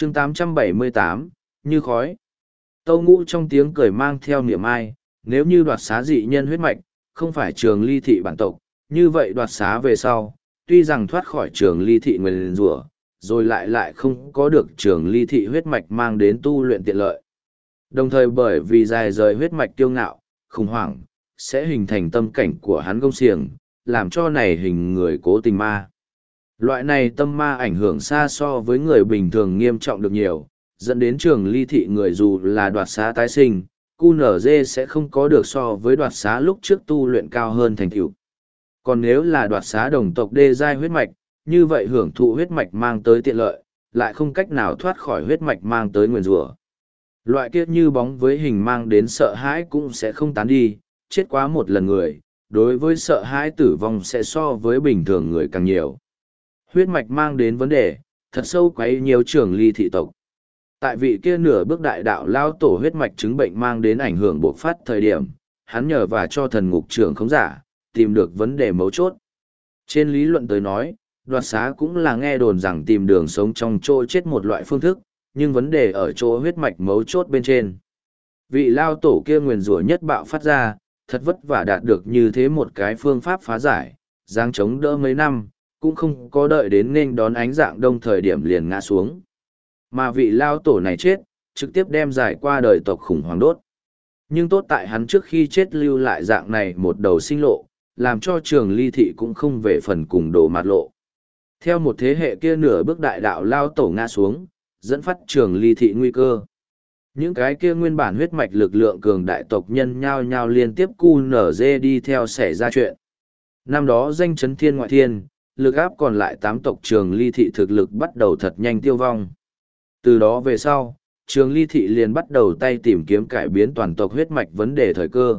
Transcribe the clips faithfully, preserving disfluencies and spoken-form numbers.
chương tám trăm bảy mươi tám, như khói. Tâu Ngũ trong tiếng cười mang theo niềm ai, nếu như đoạt xá dị nhân huyết mạch, không phải trường ly thị bản tộc, như vậy đoạt xá về sau, tuy rằng thoát khỏi trường ly thị nguyền rủa, rồi lại lại không có được trường ly thị huyết mạch mang đến tu luyện tiện lợi. Đồng thời bởi vì dài rời huyết mạch kiêu ngạo, khủng hoảng, sẽ hình thành tâm cảnh của hắn gông xiềng, làm cho này hình người cố tình ma. Loại này tâm ma ảnh hưởng xa so với người bình thường nghiêm trọng được nhiều, dẫn đến trường ly thị người dù là đoạt xá tái sinh, cu nở dê sẽ không có được so với đoạt xá lúc trước tu luyện cao hơn thành tựu. Còn nếu là đoạt xá đồng tộc đê giai huyết mạch, như vậy hưởng thụ huyết mạch mang tới tiện lợi, lại không cách nào thoát khỏi huyết mạch mang tới nguyền rủa. Loại kiếp như bóng với hình mang đến sợ hãi cũng sẽ không tán đi, chết quá một lần người, đối với sợ hãi tử vong sẽ so với bình thường người càng nhiều. Huyết mạch mang đến vấn đề, thật sâu quấy nhiều trường ly thị tộc. Tại vị kia nửa bước đại đạo lao tổ huyết mạch chứng bệnh mang đến ảnh hưởng bộc phát thời điểm, hắn nhờ và cho thần ngục trưởng không giả, tìm được vấn đề mấu chốt. Trên lý luận tới nói, đoạt xá cũng là nghe đồn rằng tìm đường sống trong chỗ chết một loại phương thức, nhưng vấn đề ở chỗ huyết mạch mấu chốt bên trên. Vị lao tổ kia nguyền rủa nhất bạo phát ra, thật vất vả đạt được như thế một cái phương pháp phá giải, giáng chống đỡ mấy năm, cũng không có đợi đến nên đón ánh dạng đông thời điểm liền ngã xuống. Mà vị lao tổ này chết, trực tiếp đem giải qua đời tộc khủng hoảng đốt. Nhưng tốt tại hắn trước khi chết lưu lại dạng này một đầu sinh lộ, làm cho trường ly thị cũng không về phần cùng đổ mặt lộ. Theo một thế hệ kia nửa bước đại đạo lao tổ ngã xuống, dẫn phát trường ly thị nguy cơ. Những cái kia nguyên bản huyết mạch lực lượng cường đại tộc nhân nhao nhao liên tiếp cu nở dê đi theo xảy ra chuyện. Năm đó danh chấn thiên ngoại thiên, lực áp còn lại tám tộc trường ly thị thực lực bắt đầu thật nhanh tiêu vong. Từ đó về sau, trường ly thị liền bắt đầu tay tìm kiếm cải biến toàn tộc huyết mạch vấn đề thời cơ.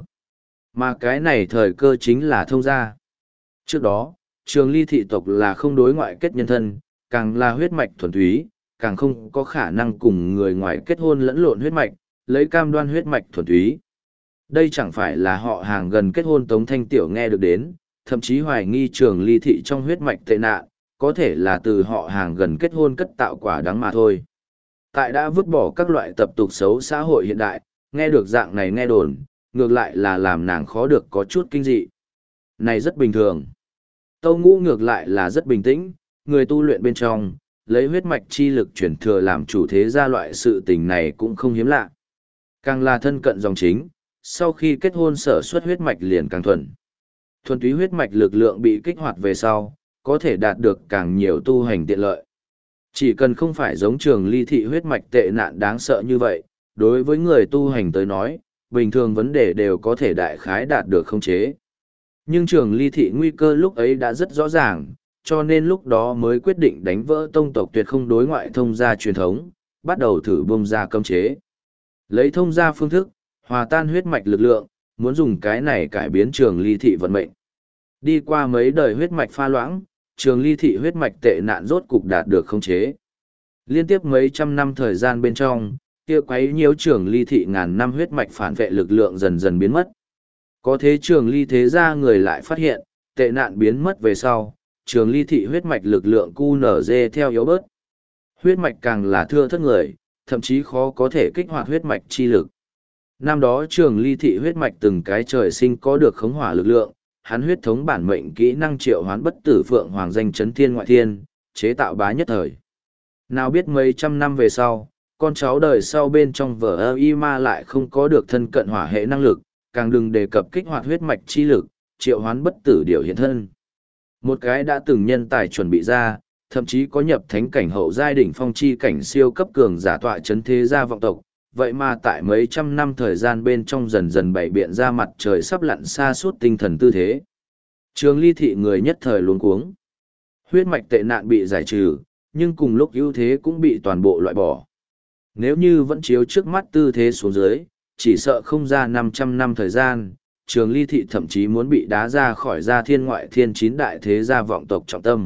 Mà cái này thời cơ chính là thông gia. Trước đó, trường ly thị tộc là không đối ngoại kết nhân thân, càng là huyết mạch thuần túy, càng không có khả năng cùng người ngoài kết hôn lẫn lộn huyết mạch, lấy cam đoan huyết mạch thuần túy. Đây chẳng phải là họ hàng gần kết hôn Tống Thanh Tiểu nghe được đến, thậm chí hoài nghi trường ly thị trong huyết mạch tệ nạn, có thể là từ họ hàng gần kết hôn cất tạo quả đắng mà thôi. Tại đã vứt bỏ các loại tập tục xấu xã hội hiện đại, nghe được dạng này nghe đồn, ngược lại là làm nàng khó được có chút kinh dị. Này rất bình thường. Tâu Ngũ ngược lại là rất bình tĩnh, người tu luyện bên trong, lấy huyết mạch chi lực chuyển thừa làm chủ thế gia loại sự tình này cũng không hiếm lạ. Càng là thân cận dòng chính, sau khi kết hôn sở xuất huyết mạch liền càng thuần. Thuần túy huyết mạch lực lượng bị kích hoạt về sau, có thể đạt được càng nhiều tu hành tiện lợi. Chỉ cần không phải giống trường ly thị huyết mạch tệ nạn đáng sợ như vậy, đối với người tu hành tới nói, bình thường vấn đề đều có thể đại khái đạt được khống chế. Nhưng trường ly thị nguy cơ lúc ấy đã rất rõ ràng, cho nên lúc đó mới quyết định đánh vỡ tông tộc tuyệt không đối ngoại thông gia truyền thống, bắt đầu thử bông ra cấm chế. Lấy thông gia phương thức, hòa tan huyết mạch lực lượng, muốn dùng cái này cải biến trường ly thị vận mệnh. Đi qua mấy đời huyết mạch pha loãng, trường ly thị huyết mạch tệ nạn rốt cục đạt được khống chế. Liên tiếp mấy trăm năm thời gian bên trong, kia quấy nhiễu trường ly thị ngàn năm huyết mạch phản vệ lực lượng dần dần biến mất. Có thế trường ly thế gia người lại phát hiện, tệ nạn biến mất về sau, trường ly thị huyết mạch lực lượng cu nở dê theo yếu bớt. Huyết mạch càng là thưa thất người, thậm chí khó có thể kích hoạt huyết mạch chi lực. Năm đó trường ly thị huyết mạch từng cái trời sinh có được khống hỏa lực lượng, hắn huyết thống bản mệnh kỹ năng triệu hoán bất tử phượng hoàng danh chấn thiên ngoại thiên, chế tạo bá nhất thời. Nào biết mấy trăm năm về sau, con cháu đời sau bên trong vở ơ y ma lại không có được thân cận hỏa hệ năng lực, càng đừng đề cập kích hoạt huyết mạch chi lực, triệu hoán bất tử điều hiện thân. Một cái đã từng nhân tài chuẩn bị ra, thậm chí có nhập thánh cảnh hậu giai đỉnh phong chi cảnh siêu cấp cường giả tọa chấn thế gia vọng tộc, vậy mà tại mấy trăm năm thời gian bên trong dần dần bày biện ra mặt trời sắp lặn xa suốt tinh thần tư thế. Trường ly thị người nhất thời luống cuống. Huyết mạch tệ nạn bị giải trừ, nhưng cùng lúc ưu thế cũng bị toàn bộ loại bỏ. Nếu như vẫn chiếu trước mắt tư thế xuống dưới, chỉ sợ không ra năm trăm năm thời gian, trường ly thị thậm chí muốn bị đá ra khỏi gia thiên ngoại thiên chín đại thế gia vọng tộc trọng tâm.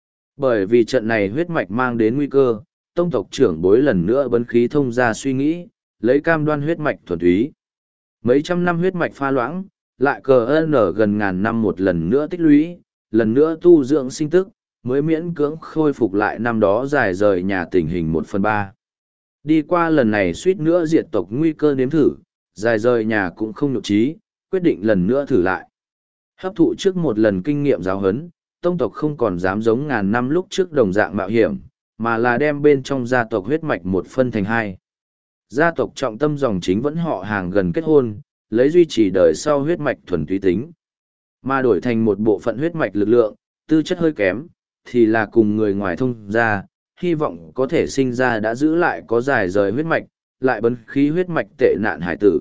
Bởi vì trận này huyết mạch mang đến nguy cơ, tông tộc trưởng bối lần nữa bấn khí thông ra suy nghĩ, lấy cam đoan huyết mạch thuần túy. Mấy trăm năm huyết mạch pha loãng, lại cờ ơn ở gần ngàn năm một lần nữa tích lũy, lần nữa tu dưỡng sinh tức, mới miễn cưỡng khôi phục lại năm đó dài rời nhà tình hình một phần ba. Đi qua lần này suýt nữa diệt tộc nguy cơ nếm thử, dài rời nhà cũng không nhục trí, quyết định lần nữa thử lại. Hấp thụ trước một lần kinh nghiệm giáo huấn, tông tộc không còn dám giống ngàn năm lúc trước đồng dạng mạo hiểm, mà là đem bên trong gia tộc huyết mạch một phân thành hai. Gia tộc trọng tâm dòng chính vẫn họ hàng gần kết hôn, lấy duy trì đời sau huyết mạch thuần túy tính. Mà đổi thành một bộ phận huyết mạch lực lượng, tư chất hơi kém, thì là cùng người ngoài thông gia, hy vọng có thể sinh ra đã giữ lại có dài rời huyết mạch, lại bấn khí huyết mạch tệ nạn hải tử.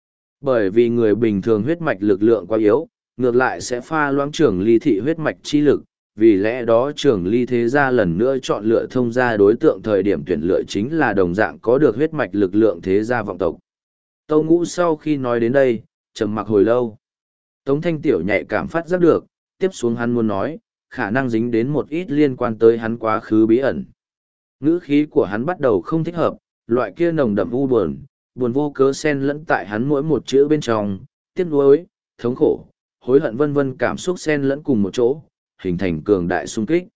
Bởi vì người bình thường huyết mạch lực lượng quá yếu, ngược lại sẽ pha loãng trưởng ly thị huyết mạch chi lực, vì lẽ đó trưởng ly thế gia lần nữa chọn lựa thông gia đối tượng thời điểm tuyển lựa chính là đồng dạng có được huyết mạch lực lượng thế gia vọng tộc. Tâu Ngũ sau khi nói đến đây, trầm mặc hồi lâu. Tống Thanh Tiểu nhạy cảm phát giác được, tiếp xuống hắn muốn nói, khả năng dính đến một ít liên quan tới hắn quá khứ bí ẩn. Ngữ khí của hắn bắt đầu không thích hợp, loại kia nồng đậm u buồn, buồn vô cớ xen lẫn tại hắn mỗi một chữ bên trong, tiếc nuối, thống khổ, hối hận vân vân cảm xúc xen lẫn cùng một chỗ, hình thành cường đại xung kích.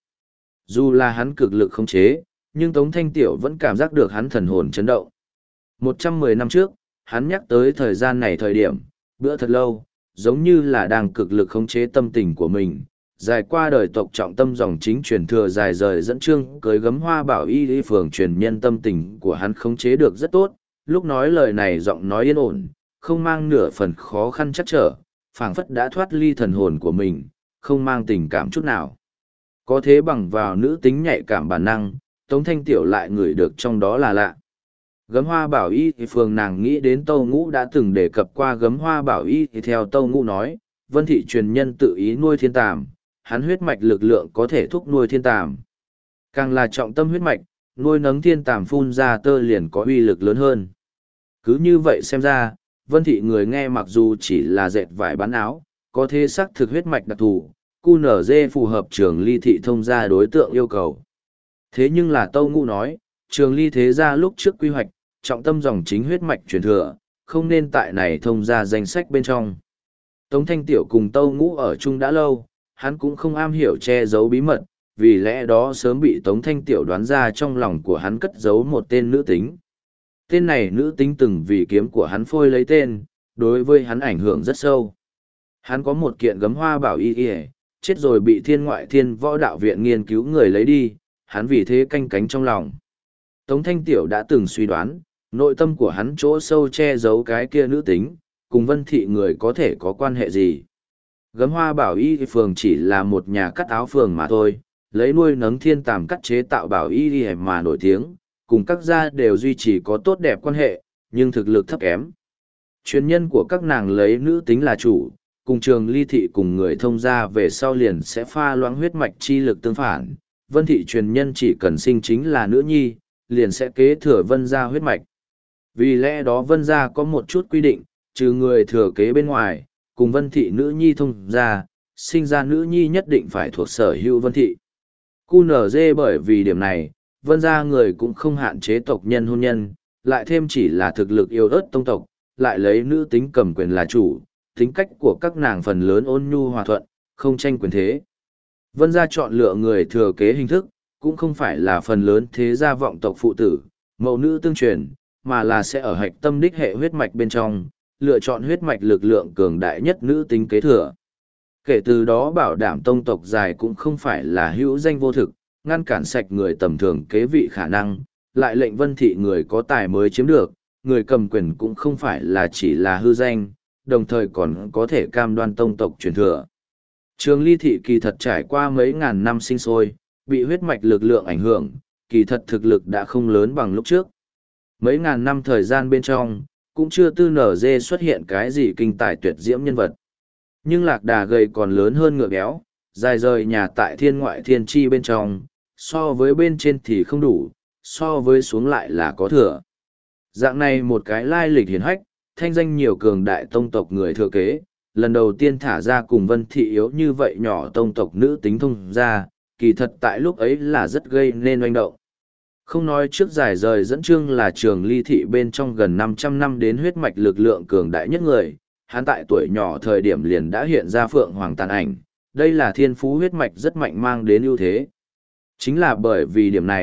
Dù là hắn cực lực khống chế, nhưng Tống Thanh Tiểu vẫn cảm giác được hắn thần hồn chấn động. một trăm mười năm trước, hắn nhắc tới thời gian này thời điểm, bữa thật lâu, giống như là đang cực lực khống chế tâm tình của mình. Dài qua đời tộc trọng tâm dòng chính truyền thừa dài rời dẫn chương cưới gấm hoa bảo y y phường truyền nhân tâm tình của hắn khống chế được rất tốt, lúc nói lời này giọng nói yên ổn, không mang nửa phần khó khăn chắc trở, phảng phất đã thoát ly thần hồn của mình, không mang tình cảm chút nào. Có thế bằng vào nữ tính nhạy cảm bản năng, Tống Thanh Tiểu lại ngửi được trong đó là lạ. Gấm hoa bảo y thì phường nàng nghĩ đến Tâu Ngũ đã từng đề cập qua gấm hoa bảo y thì theo Tâu Ngũ nói, vân thị truyền nhân tự ý nuôi thiên tàm, hắn huyết mạch lực lượng có thể thúc nuôi thiên tàm. Càng là trọng tâm huyết mạch, nuôi nấng thiên tàm phun ra tơ liền có uy lực lớn hơn. Cứ như vậy xem ra, vân thị người nghe mặc dù chỉ là dệt vải bán áo, có thể xác thực huyết mạch đặc thù, cu nở dê phù hợp trường ly thị thông gia đối tượng yêu cầu. Thế nhưng là Tâu Ngũ nói, trường ly thế gia lúc trước quy hoạch, trọng tâm dòng chính huyết mạch truyền thừa, không nên tại này thông gia danh sách bên trong. Tống Thanh Tiểu cùng Tâu Ngũ ở chung đã lâu, hắn cũng không am hiểu che giấu bí mật, vì lẽ đó sớm bị Tống Thanh Tiểu đoán ra trong lòng của hắn cất giấu một tên nữ tính. Tên này nữ tính từng vì kiếm của hắn phôi lấy tên, đối với hắn ảnh hưởng rất sâu. Hắn có một kiện gấm hoa bảo y y, chết rồi bị thiên ngoại thiên võ đạo viện nghiên cứu người lấy đi, hắn vì thế canh cánh trong lòng. Tống Thanh Tiểu đã từng suy đoán, nội tâm của hắn chỗ sâu che giấu cái kia nữ tính, cùng vân thị người có thể có quan hệ gì. Gấm hoa bảo y phường chỉ là một nhà cắt áo phường mà thôi, lấy nuôi nấng thiên tàm cắt chế tạo bảo y mà nổi tiếng, cùng các gia đều duy trì có tốt đẹp quan hệ, nhưng thực lực thấp kém. Truyền nhân của các nàng lấy nữ tính là chủ, cùng trường ly thị cùng người thông gia về sau liền sẽ pha loãng huyết mạch chi lực tương phản. Vân thị truyền nhân chỉ cần sinh chính là nữ nhi, liền sẽ kế thừa vân gia huyết mạch. Vì lẽ đó vân gia có một chút quy định, trừ người thừa kế bên ngoài, cùng vân thị nữ nhi thông gia, sinh ra nữ nhi nhất định phải thuộc sở hữu vân thị. cu nở dê bởi vì điểm này, vân gia người cũng không hạn chế tộc nhân hôn nhân, lại thêm chỉ là thực lực yêu ớt tông tộc, lại lấy nữ tính cầm quyền là chủ, tính cách của các nàng phần lớn ôn nhu hòa thuận, không tranh quyền thế. Vân gia chọn lựa người thừa kế hình thức, cũng không phải là phần lớn thế gia vọng tộc phụ tử, mẫu nữ tương truyền, mà là sẽ ở hạch tâm đích hệ huyết mạch bên trong, lựa chọn huyết mạch lực lượng cường đại nhất nữ tính kế thừa. Kể từ đó bảo đảm tông tộc dài cũng không phải là hữu danh vô thực, ngăn cản sạch người tầm thường kế vị khả năng, lại lệnh vân thị người có tài mới chiếm được, người cầm quyền cũng không phải là chỉ là hư danh, đồng thời còn có thể cam đoan tông tộc truyền thừa. Trường ly thị kỳ thật trải qua mấy ngàn năm sinh sôi, bị huyết mạch lực lượng ảnh hưởng, kỳ thật thực lực đã không lớn bằng lúc trước. Mấy ngàn năm thời gian bên trong, cũng chưa tư nở dê xuất hiện cái gì kinh tài tuyệt diễm nhân vật. Nhưng lạc đà gầy còn lớn hơn ngựa béo, dài rời nhà tại thiên ngoại thiên chi bên trong, so với bên trên thì không đủ, so với xuống lại là có thừa. Dạng này một cái lai lịch hiển hách, thanh danh nhiều cường đại tông tộc người thừa kế, lần đầu tiên thả ra cùng vân thị yếu như vậy nhỏ tông tộc nữ tính thông ra, kỳ thật tại lúc ấy là rất gây nên oanh động. Không nói trước giải rời dẫn chương là trường ly thị bên trong gần năm trăm năm đến huyết mạch lực lượng cường đại nhất người, hắn tại tuổi nhỏ thời điểm liền đã hiện ra phượng hoàng tàn ảnh, đây là thiên phú huyết mạch rất mạnh mang đến ưu thế. Chính là bởi vì điểm này,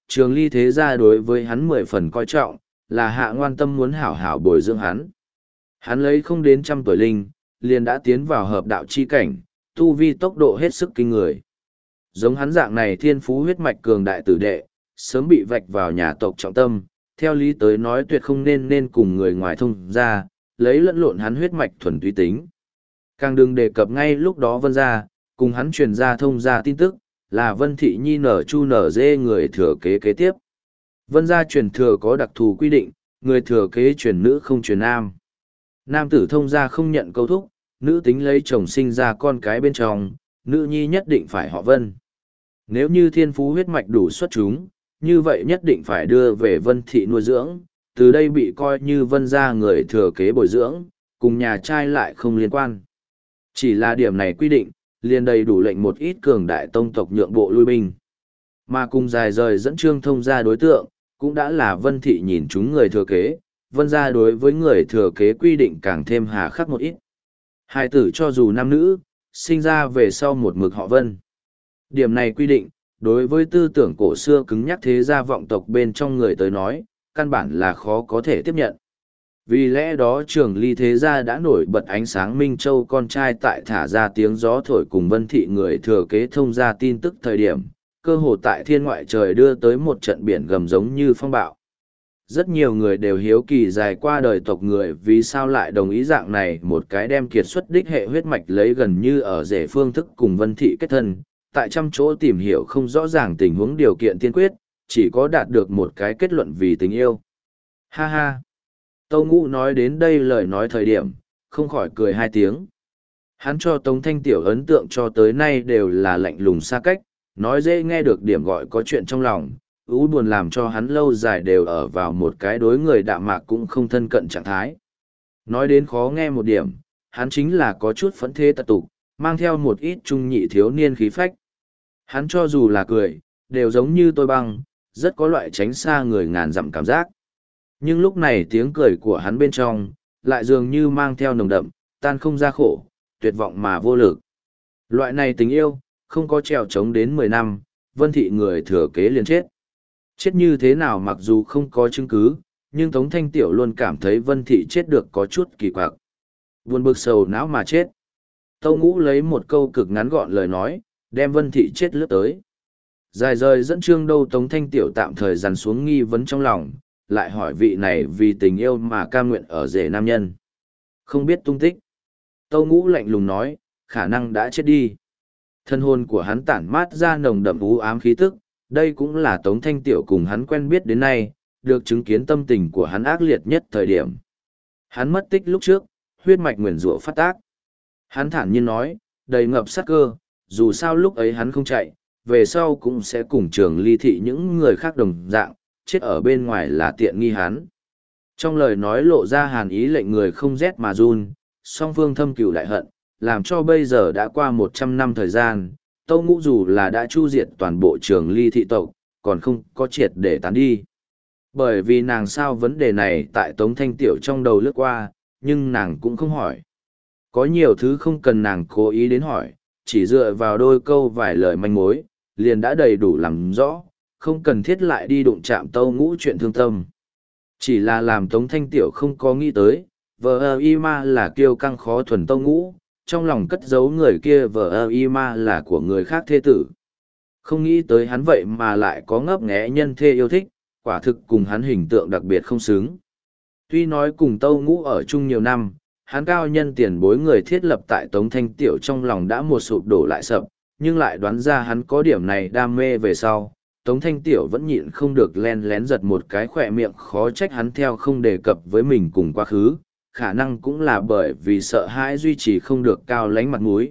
Trường Ly thế gia đối với hắn mười phần coi trọng, là hạ ngoan tâm muốn hảo hảo bồi dưỡng hắn. Hắn lấy không đến trăm tuổi linh, liền đã tiến vào hợp đạo chi cảnh, tu vi tốc độ hết sức kinh người. Giống hắn dạng này thiên phú huyết mạch cường đại tử đệ, sớm bị vạch vào nhà tộc trọng tâm, theo lý tới nói tuyệt không nên nên cùng người ngoài thông ra, lấy lẫn lộn hắn huyết mạch thuần túy tính. Càng đừng đề cập ngay lúc đó Vân gia, cùng hắn truyền ra thông ra tin tức, là Vân Thị Nhi nở chu nở dê người thừa kế kế tiếp. Vân gia truyền thừa có đặc thù quy định, người thừa kế truyền nữ không truyền nam. Nam tử thông gia không nhận câu thúc, nữ tính lấy chồng sinh ra con cái bên trong, nữ nhi nhất định phải họ Vân. Nếu như thiên phú huyết mạch đủ xuất chúng, như vậy nhất định phải đưa về Vân Thị nuôi dưỡng, từ đây bị coi như Vân gia người thừa kế bồi dưỡng, cùng nhà trai lại không liên quan. Chỉ là điểm này quy định, liền đầy đủ lệnh một ít cường đại tông tộc nhượng bộ lui binh. Mà cùng dài rời dẫn Trương Thông ra đối tượng, cũng đã là Vân Thị nhìn chúng người thừa kế, Vân gia đối với người thừa kế quy định càng thêm hà khắc một ít. Hai tử cho dù nam nữ, sinh ra về sau một mực họ Vân. Điểm này quy định, đối với tư tưởng cổ xưa cứng nhắc thế gia vọng tộc bên trong người tới nói, căn bản là khó có thể tiếp nhận. Vì lẽ đó Trường Ly thế gia đã nổi bật ánh sáng Minh Châu con trai tại thả ra tiếng gió thổi cùng Vân Thị người thừa kế thông ra tin tức thời điểm, cơ hồ tại thiên ngoại trời đưa tới một trận biển gầm giống như phong bạo. Rất nhiều người đều hiếu kỳ dài qua đời tộc người vì sao lại đồng ý dạng này một cái đem kiệt xuất đích hệ huyết mạch lấy gần như ở rể phương thức cùng Vân Thị kết thân, tại trăm chỗ tìm hiểu không rõ ràng tình huống điều kiện tiên quyết, chỉ có đạt được một cái kết luận vì tình yêu. Ha ha! Tâu Ngũ nói đến đây lời nói thời điểm, không khỏi cười hai tiếng. Hắn cho Tống Thanh Tiểu ấn tượng cho tới nay đều là lạnh lùng xa cách, nói dễ nghe được điểm gọi có chuyện trong lòng, ú buồn làm cho hắn lâu dài đều ở vào một cái đối người đạm mạc cũng không thân cận trạng thái. Nói đến khó nghe một điểm, hắn chính là có chút phẫn thế tật tục, mang theo một ít trung nhị thiếu niên khí phách. Hắn cho dù là cười, đều giống như tôi băng, rất có loại tránh xa người ngàn dặm cảm giác. Nhưng lúc này tiếng cười của hắn bên trong, lại dường như mang theo nồng đậm, tan không ra khổ, tuyệt vọng mà vô lực. Loại này tình yêu, không có trèo trống đến mười năm, Vân Thị người thừa kế liền chết. Chết như thế nào mặc dù không có chứng cứ, nhưng Tống Thanh Tiểu luôn cảm thấy Vân Thị chết được có chút kỳ quặc. Buồn bực sầu não mà chết. Tâu Ngũ lấy một câu cực ngắn gọn lời nói, đem Vân Thị chết lướt tới. Dài rời dẫn Trương đâu Tống Thanh Tiểu tạm thời dằn xuống nghi vấn trong lòng, lại hỏi vị này vì tình yêu mà cam nguyện ở rể nam nhân. Không biết tung tích. Tâu Ngũ lạnh lùng nói, khả năng đã chết đi. Thân hồn của hắn tản mát ra nồng đậm u ám khí tức, đây cũng là Tống Thanh Tiểu cùng hắn quen biết đến nay, được chứng kiến tâm tình của hắn ác liệt nhất thời điểm. Hắn mất tích lúc trước, huyết mạch nguyền rủa phát tác. Hắn thản nhiên nói, đầy ngập sát cơ, dù sao lúc ấy hắn không chạy, về sau cũng sẽ cùng Trường Ly thị những người khác đồng dạng, chết ở bên ngoài là tiện nghi hắn. Trong lời nói lộ ra hàn ý lệnh người không rét mà run, song phương thâm cừu đại hận, làm cho bây giờ đã qua một trăm năm thời gian, Tâu Ngũ dù là đã chu diệt toàn bộ Trường Ly thị tộc, còn không có triệt để tán đi. Bởi vì nàng sao vấn đề này tại Tống Thanh Tiểu trong đầu lướt qua, nhưng nàng cũng không hỏi. Có nhiều thứ không cần nàng cố ý đến hỏi, chỉ dựa vào đôi câu vài lời manh mối, liền đã đầy đủ làm rõ, không cần thiết lại đi đụng chạm Tâu Ngũ chuyện thương tâm. Chỉ là làm Tống Thanh Tiểu không có nghĩ tới, vợ ơ y ma là kiêu căng khó thuần Tâu Ngũ, trong lòng cất giấu người kia vợ ơ y ma là của người khác thê tử. Không nghĩ tới hắn vậy mà lại có ngấp nghé nhân thê yêu thích, quả thực cùng hắn hình tượng đặc biệt không xứng. Tuy nói cùng Tâu Ngũ ở chung nhiều năm, hắn cao nhân tiền bối người thiết lập tại Tống Thanh Tiểu trong lòng đã một sụp đổ lại sập, nhưng lại đoán ra hắn có điểm này đam mê về sau. Tống Thanh Tiểu vẫn nhịn không được len lén giật một cái khỏe miệng, khó trách hắn theo không đề cập với mình cùng quá khứ, khả năng cũng là bởi vì sợ hãi duy trì không được cao lánh mặt mũi.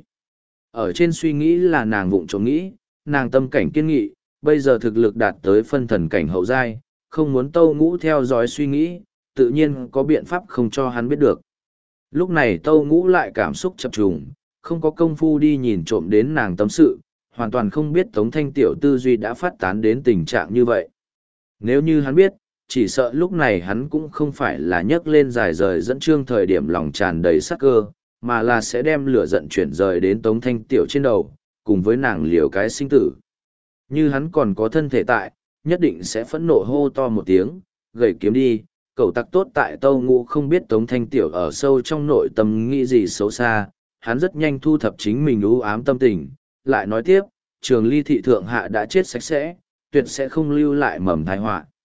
Ở trên suy nghĩ là nàng vụng trộm nghĩ, nàng tâm cảnh kiên nghị, bây giờ thực lực đạt tới phân thần cảnh hậu giai, không muốn Tâu Ngũ theo dõi suy nghĩ, tự nhiên có biện pháp không cho hắn biết được. Lúc này Tâu Ngũ lại cảm xúc chập trùng, không có công phu đi nhìn trộm đến nàng tâm sự, hoàn toàn không biết Tống Thanh Tiểu tư duy đã phát tán đến tình trạng như vậy. Nếu như hắn biết, chỉ sợ lúc này hắn cũng không phải là nhấc lên dài rời dẫn Trương thời điểm lòng tràn đầy sắc cơ, mà là sẽ đem lửa giận chuyển rời đến Tống Thanh Tiểu trên đầu, cùng với nàng liều cái sinh tử. Như hắn còn có thân thể tại, nhất định sẽ phẫn nộ hô to một tiếng, gầy kiếm đi, cậu tặc tốt tại Tâu Ngũ không biết Tống Thanh Tiểu ở sâu trong nội tâm nghĩ gì xấu xa, hắn rất nhanh thu thập chính mình u ám tâm tình, lại nói tiếp, Trường Ly thị thượng hạ đã chết sạch sẽ, tuyệt sẽ không lưu lại mầm tai họa.